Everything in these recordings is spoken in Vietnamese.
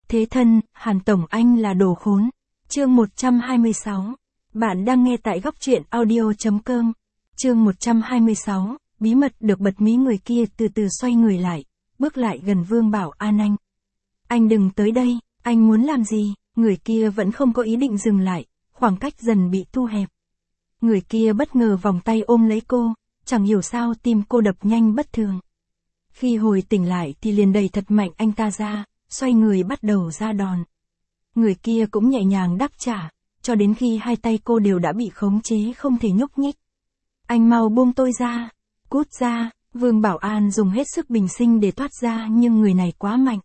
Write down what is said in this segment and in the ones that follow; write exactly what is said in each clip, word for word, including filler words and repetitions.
Thế thân, Hàn Tổng anh là đồ khốn. Chương một trăm hai mươi sáu. Bạn đang nghe tại góc truyện audio.com. Chương một trăm hai mươi sáu, bí mật được bật mí. Người kia từ từ xoay người lại, bước lại gần Vương Bảo An. Anh. Anh đừng tới đây, anh muốn làm gì? Người kia vẫn không có ý định dừng lại, khoảng cách dần bị thu hẹp. Người kia bất ngờ vòng tay ôm lấy cô, chẳng hiểu sao tim cô đập nhanh bất thường. Khi hồi tỉnh lại thì liền đẩy thật mạnh anh ta ra, xoay người bắt đầu ra đòn. Người kia cũng nhẹ nhàng đáp trả, cho đến khi hai tay cô đều đã bị khống chế không thể nhúc nhích. Anh mau buông tôi ra, cút ra. Vương Bảo An dùng hết sức bình sinh để thoát ra, nhưng người này quá mạnh.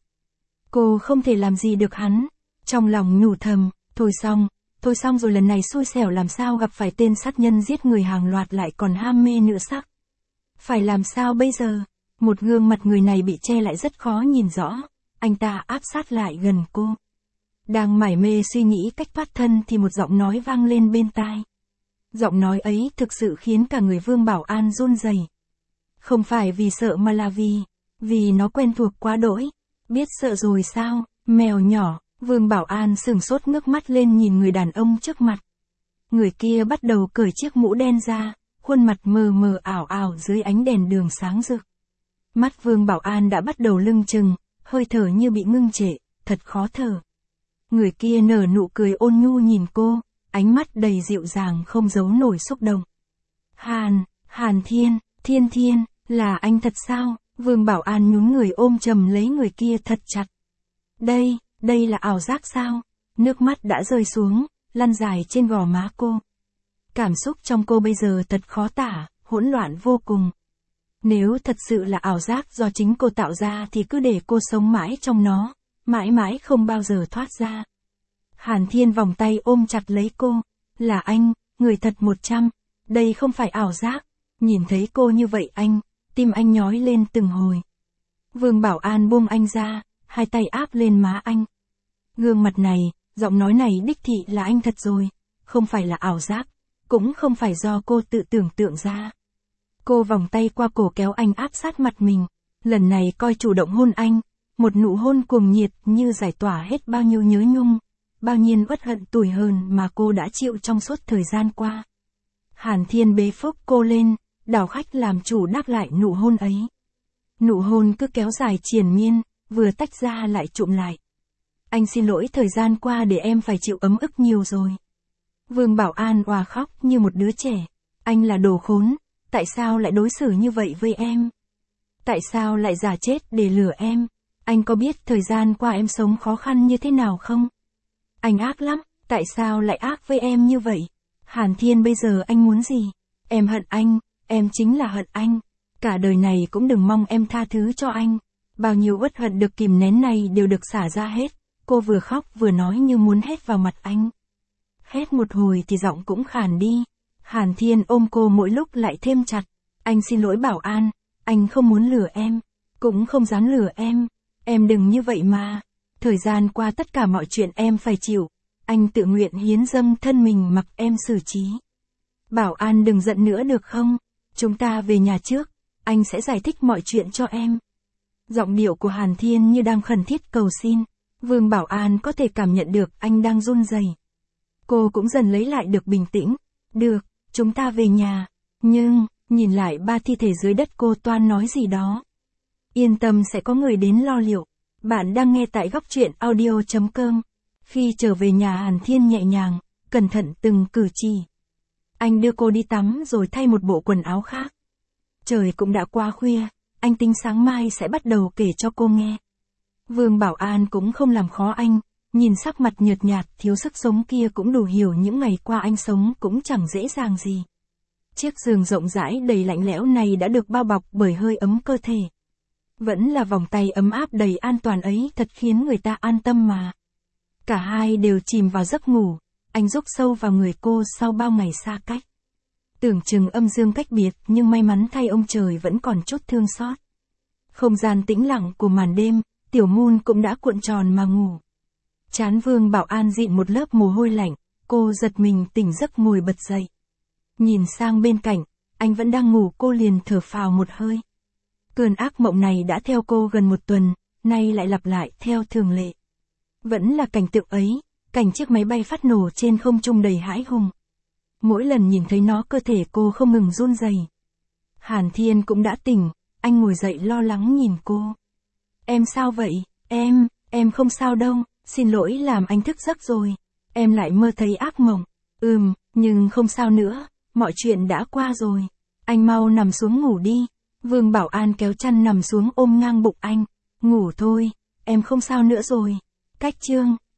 Cô không thể làm gì được hắn. Trong lòng nhủ thầm, thôi xong, thôi xong rồi, lần này xui xẻo làm sao gặp phải tên sát nhân giết người hàng loạt lại còn ham mê nữ sắc. Phải làm sao bây giờ? Một gương mặt người này bị che lại rất khó nhìn rõ. Anh ta áp sát lại gần cô. Đang mải mê suy nghĩ cách thoát thân thì một giọng nói vang lên bên tai. Giọng nói ấy thực sự khiến cả người Vương Bảo An run rẩy. Không phải vì sợ mà là vì, vì nó quen thuộc quá đỗi. Biết sợ rồi sao, mèo nhỏ. Vương Bảo An sửng sốt ngước mắt lên nhìn người đàn ông trước mặt. Người kia bắt đầu cởi chiếc mũ đen ra, khuôn mặt mờ mờ ảo ảo dưới ánh đèn đường sáng rực. Mắt Vương Bảo An đã bắt đầu lưng chừng, hơi thở như bị ngưng trệ, thật khó thở. Người kia nở nụ cười ôn nhu nhìn cô, ánh mắt đầy dịu dàng không giấu nổi xúc động. Hàn, Hàn Thiên, Thiên Thiên, là anh thật sao? Vương Bảo An nhún người ôm chầm lấy người kia thật chặt. Đây, đây là ảo giác sao? Nước mắt đã rơi xuống, lăn dài trên gò má cô. Cảm xúc trong cô bây giờ thật khó tả, hỗn loạn vô cùng. Nếu thật sự là ảo giác do chính cô tạo ra thì cứ để cô sống mãi trong nó, mãi mãi không bao giờ thoát ra. Hàn Thiên vòng tay ôm chặt lấy cô. Là anh, người thật một trăm. Đây không phải ảo giác. Nhìn thấy cô như vậy anh, tim anh nhói lên từng hồi. Vương Bảo An buông anh ra, hai tay áp lên má anh. Gương mặt này, giọng nói này đích thị là anh thật rồi. Không phải là ảo giác, cũng không phải do cô tự tưởng tượng ra. Cô vòng tay qua cổ kéo anh áp sát mặt mình. Lần này coi chủ động hôn anh. Một nụ hôn cuồng nhiệt như giải tỏa hết bao nhiêu nhớ nhung, bao nhiêu uất hận tủi hờn mà cô đã chịu trong suốt thời gian qua. Hàn Thiên bế phúc cô lên, đảo khách làm chủ đáp lại nụ hôn ấy. Nụ hôn cứ kéo dài triền miên, vừa tách ra lại trụm lại. Anh xin lỗi thời gian qua để em phải chịu ấm ức nhiều rồi. Vương Bảo An òa khóc như một đứa trẻ. Anh là đồ khốn, tại sao lại đối xử như vậy với em? Tại sao lại giả chết để lừa em? Anh có biết thời gian qua em sống khó khăn như thế nào không? Anh ác lắm, tại sao lại ác với em như vậy? Hàn Thiên, bây giờ anh muốn gì? Em hận anh, em chính là hận anh. Cả đời này cũng đừng mong em tha thứ cho anh. Bao nhiêu uất hận được kìm nén này đều được xả ra hết. Cô vừa khóc vừa nói như muốn hét vào mặt anh. Hét một hồi thì giọng cũng khàn đi. Hàn Thiên ôm cô mỗi lúc lại thêm chặt. Anh xin lỗi Bảo An, anh không muốn lừa em, cũng không dám lừa em. Em đừng như vậy mà. Thời gian qua tất cả mọi chuyện em phải chịu. Anh tự nguyện hiến dâng thân mình mặc em xử trí. Bảo An đừng giận nữa được không? Chúng ta về nhà trước. Anh sẽ giải thích mọi chuyện cho em. Giọng điệu của Hàn Thiên như đang khẩn thiết cầu xin. Vương Bảo An có thể cảm nhận được anh đang run rẩy. Cô cũng dần lấy lại được bình tĩnh. Được, chúng ta về nhà. Nhưng, nhìn lại ba thi thể dưới đất cô toan nói gì đó. Yên tâm, sẽ có người đến lo liệu. Bạn đang nghe tại góc truyện audio.com. Khi trở về nhà, Hàn Thiên nhẹ nhàng, cẩn thận từng cử chỉ. Anh đưa cô đi tắm rồi thay một bộ quần áo khác. Trời cũng đã qua khuya, anh tính sáng mai sẽ bắt đầu kể cho cô nghe. Vương Bảo An cũng không làm khó anh, nhìn sắc mặt nhợt nhạt thiếu sức sống kia cũng đủ hiểu những ngày qua anh sống cũng chẳng dễ dàng gì. Chiếc giường rộng rãi đầy lạnh lẽo này đã được bao bọc bởi hơi ấm cơ thể. Vẫn là vòng tay ấm áp đầy an toàn ấy thật khiến người ta an tâm mà. Cả hai đều chìm vào giấc ngủ, anh rúc sâu vào người cô sau bao ngày xa cách. Tưởng chừng âm dương cách biệt nhưng may mắn thay ông trời vẫn còn chút thương xót. Không gian tĩnh lặng của màn đêm, Tiểu Moon cũng đã cuộn tròn mà ngủ. Trán Vương Bảo An dịn một lớp mồ hôi lạnh, cô giật mình tỉnh giấc ngồi bật dậy. Nhìn sang bên cạnh, anh vẫn đang ngủ, cô liền thở phào một hơi. Cơn ác mộng này đã theo cô gần một tuần, nay lại lặp lại theo thường lệ. Vẫn là cảnh tượng ấy, cảnh chiếc máy bay phát nổ trên không trung đầy hãi hùng. Mỗi lần nhìn thấy nó cơ thể cô không ngừng run rẩy. Hàn Thiên cũng đã tỉnh, anh ngồi dậy lo lắng nhìn cô. Em sao vậy? Em, em không sao đâu, xin lỗi làm anh thức giấc rồi. Em lại mơ thấy ác mộng. Ừm, nhưng không sao nữa, mọi chuyện đã qua rồi. Anh mau nằm xuống ngủ đi. Vương Bảo An kéo chăn nằm xuống ôm ngang bụng anh. Ngủ thôi, em không sao nữa rồi. Cách chương